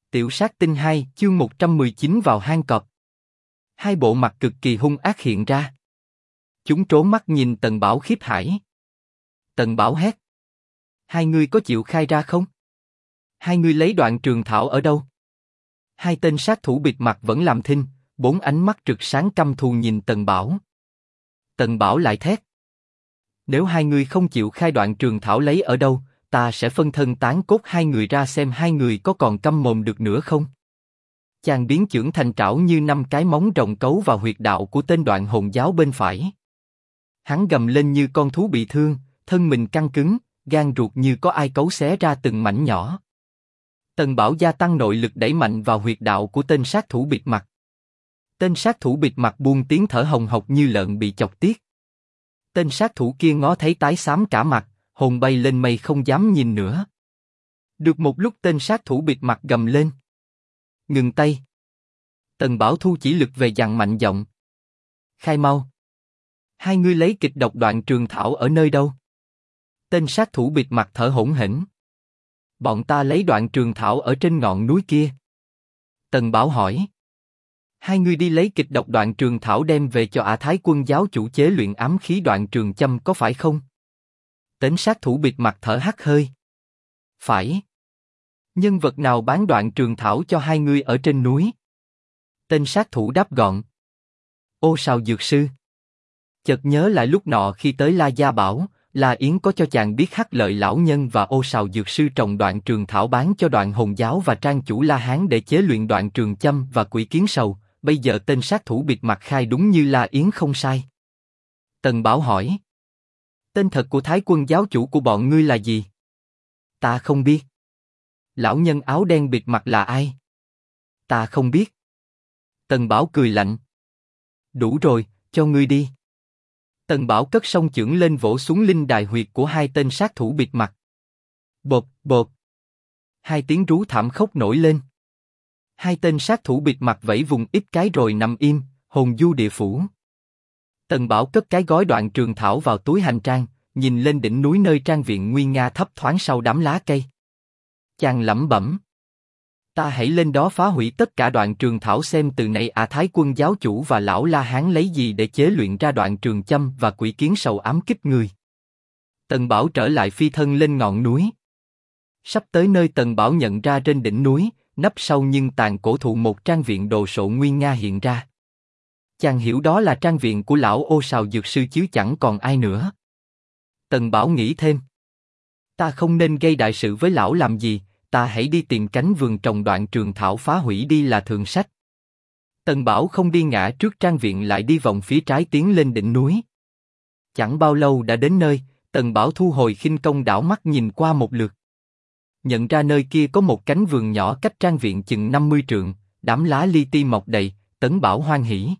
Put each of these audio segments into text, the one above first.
Tiểu sát tinh 2, chương 119 vào hang cọp. Hai bộ mặt cực kỳ hung ác hiện ra. Chúng trố mắt nhìn Tần Bảo khiếp hãi. Tần Bảo hét: hai ngươi có chịu khai ra không? Hai ngươi lấy đoạn trường thảo ở đâu? Hai tên sát thủ bịt mặt vẫn làm thinh, bốn ánh mắt rực sáng căm thù nhìn Tần Bảo. Tần Bảo lại thét: nếu hai ngươi không chịu khai đoạn trường thảo lấy ở đâu, ta sẽ phân thân tán cốt hai người ra xem hai người có còn câm mồm được nữa không. Chàng biến chưởng thành trảo như 5 cái móng rồng cấu vào huyệt đạo của tên Đoạn Hồn giáo bên phải. Hắn gầm lên như con thú bị thương, thân mình căng cứng, gan ruột như có ai cấu xé ra từng mảnh nhỏ. Tần Bảo gia tăng nội lực đẩy mạnh vào huyệt đạo của tên sát thủ bịt mặt. Tên sát thủ bịt mặt buông tiếng thở hồng hộc như lợn bị chọc tiết. Tên sát thủ kia ngó thấy tái xám cả mặt, hồn bay lên mây không dám nhìn nữa. Được một lúc tên sát thủ bịt mặt gầm lên: ngừng tay. Tần Bảo thu chỉ lực về dằn mạnh giọng: khai mau. Hai ngươi lấy kịch độc đoạn trường thảo ở nơi đâu? Tên sát thủ bịt mặt thở hổn hển: bọn ta lấy đoạn trường thảo ở trên ngọn núi kia. Tần Bảo hỏi: hai ngươi đi lấy kịch độc đoạn trường thảo đem về cho Ả Thái Quân giáo chủ chế luyện ám khí đoạn trường châm có phải không? Tên sát thủ bịt mặt thở hắt hơi: phải. Nhân vật nào bán đoạn trường thảo cho hai ngươi ở trên núi? Tên sát thủ đáp gọn: Ô Sào dược sư. Chợt nhớ lại lúc nọ khi tới La Gia Bảo, La Yến có cho chàng biết Hắc Lợi lão nhân và Ô Sào dược sư trồng đoạn trường thảo bán cho Đoạn Hồn giáo và trang chủ La Hán để chế luyện đoạn trường châm và quỷ kiến sầu. Bây giờ tên sát thủ bịt mặt khai đúng như La Yến không sai. Tần Bảo hỏi: tên thật của Thái Quân giáo chủ của bọn ngươi là gì? Ta không biết. Lão nhân áo đen bịt mặt là ai? Ta không biết. Tần Bảo cười lạnh: đủ rồi, cho ngươi đi. Tần Bảo cất song chưởng lên vỗ xuống linh đài huyệt của hai tên sát thủ bịt mặt. Bộp, bộp. Hai tiếng rú thảm khốc nổi lên. Hai tên sát thủ bịt mặt vẫy vùng ít cái rồi nằm im, hồn du địa phủ. Tần Bảo cất cái gói đoạn trường thảo vào túi hành trang, nhìn lên đỉnh núi nơi trang viện nguy nga thấp thoáng sau đám lá cây. Chàng lẩm bẩm: ta hãy lên đó phá hủy tất cả đoạn trường thảo xem từ nay Ả Thái Quân giáo chủ và lão La Hán lấy gì để chế luyện ra đoạn trường châm và quỷ kiến sầu ám kích người. Tần Bảo trở lại phi thân lên ngọn núi. Sắp tới nơi Tần Bảo nhận ra trên đỉnh núi, nấp sau nhưng tàn cổ thụ một trang viện đồ sộ nguy nga hiện ra. Chàng hiểu đó là trang viện của lão Ô Sào dược sư chứ chẳng còn ai nữa. Tần Bảo nghĩ thêm: ta không nên gây đại sự với lão làm gì, ta hãy đi tìm cánh vườn trồng đoạn trường thảo phá hủy đi là thượng sách. Tần Bảo không đi ngã trước trang viện lại đi vòng phía trái tiến lên đỉnh núi. Chẳng bao lâu đã đến nơi, Tần Bảo thu hồi khinh công đảo mắt nhìn qua một lượt. Nhận ra nơi kia có một cánh vườn nhỏ cách trang viện chừng 50 trượng, đám lá li ti mọc đầy. Tần Bảo hoan hỉ: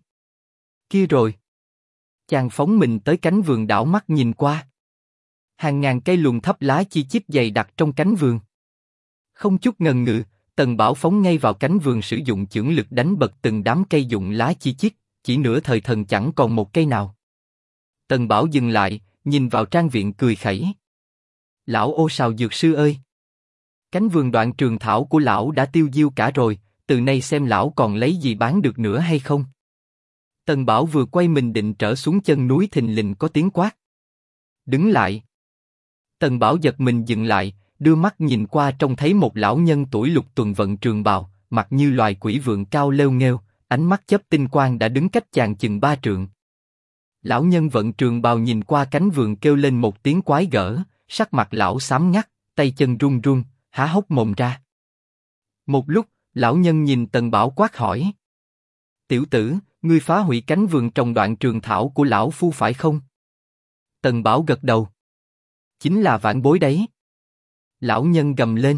kia rồi. Chàng phóng mình tới cánh vườn đảo mắt nhìn qua. Hàng ngàn cây luồn thấp lá chi chít dày đặc trong cánh vườn. Không chút ngần ngừ, Tần Bảo phóng ngay vào cánh vườn sử dụng chưởng lực đánh bật từng đám cây dụng lá chi chít, chỉ nửa thời thần chẳng còn một cây nào. Tần Bảo dừng lại, nhìn vào trang viện cười khẩy: lão Ô Sào dược sư ơi! Cánh vườn đoạn trường thảo của lão đã tiêu diêu cả rồi, từ nay xem lão còn lấy gì bán được nữa hay không. Tần Bảo vừa quay mình định trở xuống chân núi thình lình có tiếng quát: đứng lại! Tần Bảo giật mình dừng lại, đưa mắt nhìn qua trông thấy một lão nhân tuổi lục tuần vận trường bào, mặt như loài quỷ vượn cao lêu nghêu, ánh mắt chớp tinh quang đã đứng cách chàng chừng 3 trượng. Lão nhân vận trường bào nhìn qua cánh vườn kêu lên một tiếng quái gở, sắc mặt lão xám ngắt, tay chân run run, há hốc mồm ra. Một lúc, lão nhân nhìn Tần Bảo quát hỏi: tiểu tử, ngươi phá hủy cánh vườn trồng đoạn trường thảo của lão phu phải không? Tần Bảo gật đầu: chính là vãn bối đấy. Lão nhân gầm lên: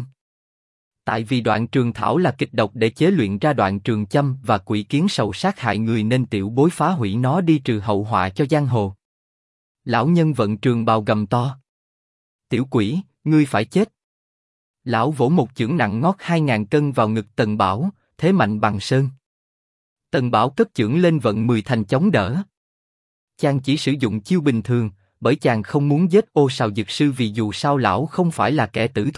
tại vì đoạn trường thảo là kịch độc để chế luyện ra đoạn trường châm và quỷ kiến sầu sát hại người nên tiểu bối phá hủy nó đi trừ hậu họa cho giang hồ. Lão nhân vận trường bào gầm to: tiểu quỷ, ngươi phải chết. Lão vỗ một chưởng nặng ngót 2000 cân vào ngực Tần Bảo, thế mạnh bằng sơn. Tần Bảo cất chưởng lên vận 10 thành chống đỡ. Chàng chỉ sử dụng chiêu bình thường, bởi chàng không muốn giết Ô Sào dược sư vì dù sao lão không phải là kẻ tử thù,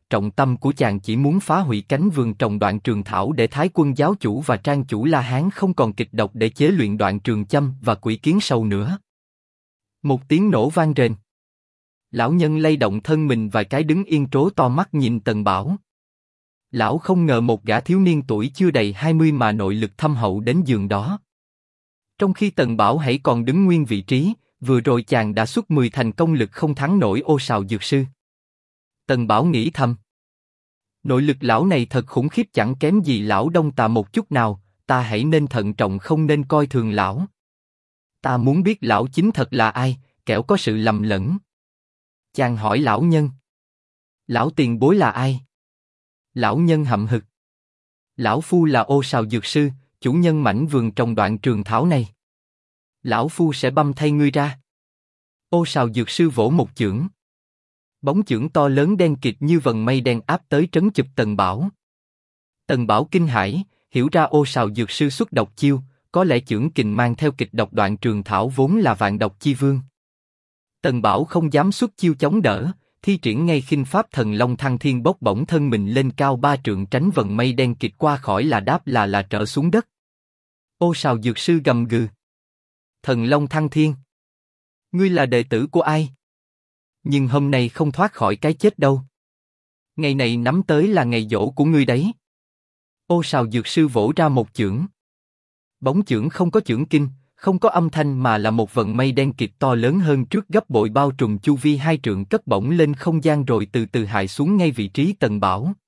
trọng tâm của chàng chỉ muốn phá hủy cánh vườn trồng Đoạn Trường Thảo để Thái Quân giáo chủ và Trang chủ La Hán không còn kịch độc để chế luyện Đoạn Trường Châm và Quỷ Kiến Sâu nữa. Một tiếng nổ vang rền. Lão nhân lay động thân mình vài cái đứng yên trố to mắt nhìn Tần Bảo. Lão không ngờ một gã thiếu niên tuổi chưa đầy 20 mà nội lực thâm hậu đến giường đó. Trong khi Tần Bảo hãy còn đứng nguyên vị trí, vừa rồi chàng đã xuất 10 thành công lực không thắng nổi Ô Sào Dược Sư. Tần Bảo nghĩ thầm. Nội lực lão này thật khủng khiếp, chẳng kém gì lão Đông Tà một chút nào, ta hãy nên thận trọng không nên coi thường lão. Ta muốn biết lão chính thật là ai, kẻo có sự lầm lẫn. Chàng hỏi lão nhân. Lão tiền bối là ai? Lão nhân hậm hực. Lão phu là Ô Sào Dược Sư, chủ nhân mảnh vườn trồng Đoạn Trường Thảo này. Lão phu sẽ băm thay ngươi ra. Ô Sào Dược Sư vỗ một chưởng. Bóng chưởng to lớn đen kịt như vần mây đen áp tới trấn chụp Tần Bảo. Tần Bảo kinh hãi, hiểu ra Ô Sào Dược Sư xuất độc chiêu, có lẽ chưởng kình mang theo kịch độc Đoạn Trường Thảo vốn là vạn độc chi vương. Tần Bảo không dám xuất chiêu chống đỡ, thi triển ngay khinh pháp Thần Long Thăng Thiên, bốc bổng thân mình lên cao 3 trượng tránh vần mây đen kịt qua khỏi, là đáp là trở xuống đất. Ô Sào Dược Sư gầm gừ. Thần Long Thăng Thiên, ngươi là đệ tử của ai? Nhưng hôm nay không thoát khỏi cái chết đâu. Ngày này nắm tới là ngày giỗ của ngươi đấy. Ô Sào Dược Sư vỗ ra một chưởng. Bóng chưởng không có chưởng kinh, không có âm thanh mà là một vần mây đen kịt to lớn hơn trước gấp bội bao trùm chu vi 2 trượng, cất bổng lên không gian rồi từ từ hạ xuống ngay vị trí Tần Bảo.